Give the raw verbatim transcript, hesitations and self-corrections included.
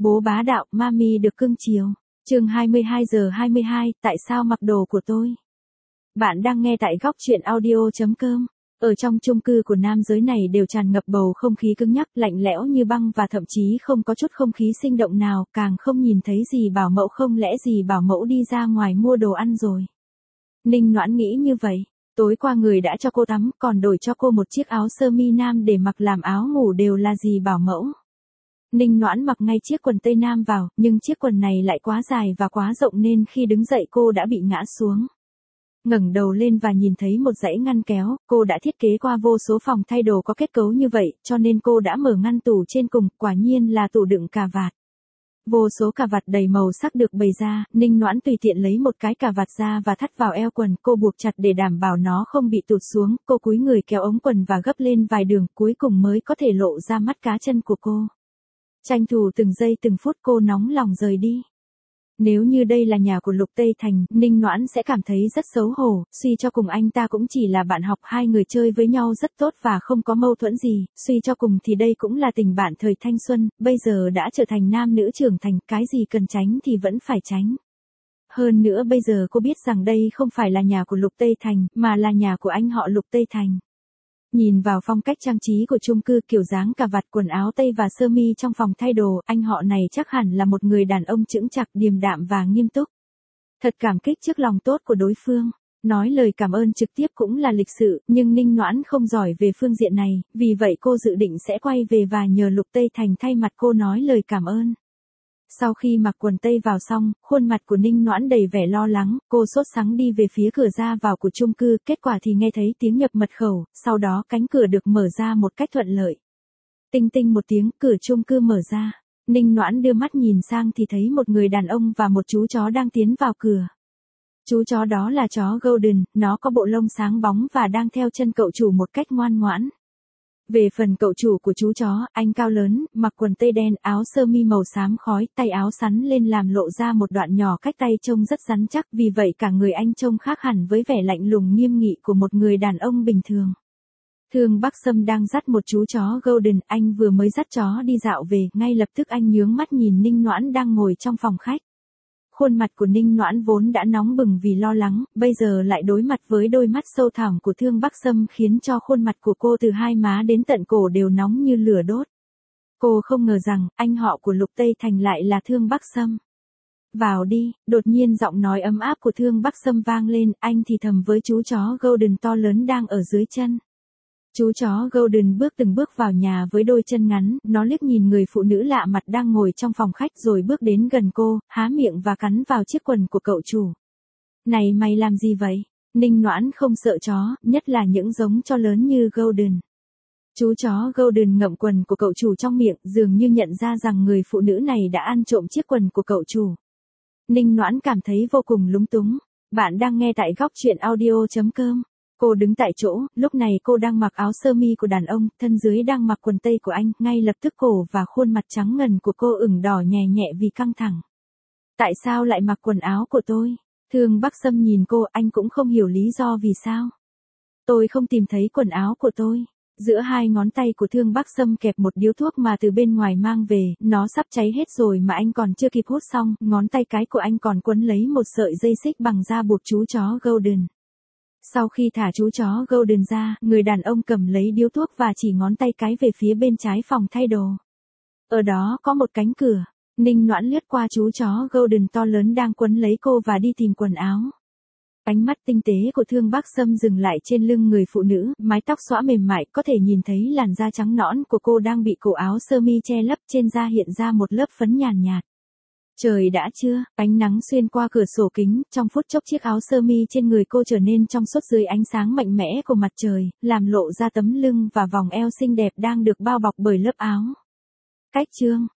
bố bá đạo, mami được cưng chiều. Chương hai mươi hai giờ hai mươi hai, tại sao mặc đồ của tôi? Bạn đang nghe tại góc truyện audio chấm com. Ở trong chung cư của nam giới này đều tràn ngập bầu không khí cứng nhắc, lạnh lẽo như băng và thậm chí không có chút không khí sinh động nào, càng không nhìn thấy gì bảo mẫu, không lẽ gì bảo mẫu đi ra ngoài mua đồ ăn rồi. Ninh Noãn nghĩ như vậy. Tối qua người đã cho cô tắm, còn đổi cho cô một chiếc áo sơ mi nam để mặc làm áo ngủ đều là gì bảo mẫu. Ninh Noãn mặc ngay chiếc quần tây nam vào, nhưng chiếc quần này lại quá dài và quá rộng nên khi đứng dậy cô đã bị ngã xuống. Ngẩng đầu lên và nhìn thấy một dãy ngăn kéo, cô đã thiết kế qua vô số phòng thay đồ có kết cấu như vậy, cho nên cô đã mở ngăn tủ trên cùng, quả nhiên là tủ đựng cà vạt. Vô số cà vạt đầy màu sắc được bày ra, Ninh Noãn tùy tiện lấy một cái cà vạt ra và thắt vào eo quần, cô buộc chặt để đảm bảo nó không bị tụt xuống, cô cúi người kéo ống quần và gấp lên vài đường, cuối cùng mới có thể lộ ra mắt cá chân của cô. Tranh thủ từng giây từng phút cô nóng lòng rời đi. Nếu như đây là nhà của Lục Tây Thành, Ninh Noãn sẽ cảm thấy rất xấu hổ, suy cho cùng anh ta cũng chỉ là bạn học, hai người chơi với nhau rất tốt và không có mâu thuẫn gì, suy cho cùng thì đây cũng là tình bạn thời thanh xuân, bây giờ đã trở thành nam nữ trưởng thành, cái gì cần tránh thì vẫn phải tránh. Hơn nữa bây giờ cô biết rằng đây không phải là nhà của Lục Tây Thành, mà là nhà của anh họ Lục Tây Thành. Nhìn vào phong cách trang trí của chung cư, kiểu dáng cà vạt, quần áo tây và sơ mi trong phòng thay đồ, anh họ này chắc hẳn là một người đàn ông chững chạc, điềm đạm và nghiêm túc. Thật cảm kích trước lòng tốt của đối phương. Nói lời cảm ơn trực tiếp cũng là lịch sự, nhưng Ninh Noãn không giỏi về phương diện này, vì vậy cô dự định sẽ quay về và nhờ Lục Tây Thành thay mặt cô nói lời cảm ơn. Sau khi mặc quần tây vào xong, khuôn mặt của Ninh Noãn đầy vẻ lo lắng, cô sốt sắng đi về phía cửa ra vào của chung cư, kết quả thì nghe thấy tiếng nhập mật khẩu, sau đó cánh cửa được mở ra một cách thuận lợi. Tinh tinh một tiếng, cửa chung cư mở ra. Ninh Noãn đưa mắt nhìn sang thì thấy một người đàn ông và một chú chó đang tiến vào cửa. Chú chó đó là chó Golden, nó có bộ lông sáng bóng và đang theo chân cậu chủ một cách ngoan ngoãn. Về phần cậu chủ của chú chó, anh cao lớn, mặc quần tây đen, áo sơ mi màu xám khói, tay áo sắn lên làm lộ ra một đoạn nhỏ cách tay trông rất rắn chắc, vì vậy cả người anh trông khác hẳn với vẻ lạnh lùng nghiêm nghị của một người đàn ông bình thường. Thương Bắc Sâm đang dắt một chú chó Golden, anh vừa mới dắt chó đi dạo về, ngay lập tức anh nhướng mắt nhìn Ninh Noãn đang ngồi trong phòng khách. Khuôn mặt của Ninh Noãn vốn đã nóng bừng vì lo lắng, bây giờ lại đối mặt với đôi mắt sâu thẳm của Thương Bắc Sâm khiến cho khuôn mặt của cô từ hai má đến tận cổ đều nóng như lửa đốt. Cô không ngờ rằng, anh họ của Lục Tây Thành lại là Thương Bắc Sâm. Vào đi, đột nhiên giọng nói ấm áp của Thương Bắc Sâm vang lên, anh thì thầm với chú chó Golden to lớn đang ở dưới chân. Chú chó Golden bước từng bước vào nhà với đôi chân ngắn, nó liếc nhìn người phụ nữ lạ mặt đang ngồi trong phòng khách rồi bước đến gần cô, há miệng và cắn vào chiếc quần của cậu chủ. Này mày làm gì vậy? Ninh Noãn không sợ chó, nhất là những giống chó lớn như Golden. Chú chó Golden ngậm quần của cậu chủ trong miệng, dường như nhận ra rằng người phụ nữ này đã ăn trộm chiếc quần của cậu chủ. Ninh Noãn cảm thấy vô cùng lúng túng. Bạn đang nghe tại góc truyện audio chấm com. Cô đứng tại chỗ, lúc này cô đang mặc áo sơ mi của đàn ông, thân dưới đang mặc quần tây của anh, ngay lập tức cổ và khuôn mặt trắng ngần của cô ửng đỏ nhè nhẹ vì căng thẳng. Tại sao lại mặc quần áo của tôi? Thương Bắc Sâm nhìn cô, anh cũng không hiểu lý do vì sao. Tôi không tìm thấy quần áo của tôi. Giữa hai ngón tay của Thương Bắc Sâm kẹp một điếu thuốc mà từ bên ngoài mang về, nó sắp cháy hết rồi mà anh còn chưa kịp hút xong, ngón tay cái của anh còn quấn lấy một sợi dây xích bằng da buộc chú chó Golden. Sau khi thả chú chó Golden ra, người đàn ông cầm lấy điếu thuốc và chỉ ngón tay cái về phía bên trái phòng thay đồ. Ở đó có một cánh cửa. Ninh Noãn lướt qua chú chó Golden to lớn đang quấn lấy cô và đi tìm quần áo. Ánh mắt tinh tế của Thương Bắc Sâm dừng lại trên lưng người phụ nữ, mái tóc xõa mềm mại, có thể nhìn thấy làn da trắng nõn của cô đang bị cổ áo sơ mi che lấp, trên da hiện ra một lớp phấn nhàn nhạt. Trời đã trưa, ánh nắng xuyên qua cửa sổ kính, trong phút chốc chiếc áo sơ mi trên người cô trở nên trong suốt dưới ánh sáng mạnh mẽ của mặt trời, làm lộ ra tấm lưng và vòng eo xinh đẹp đang được bao bọc bởi lớp áo. Cách chương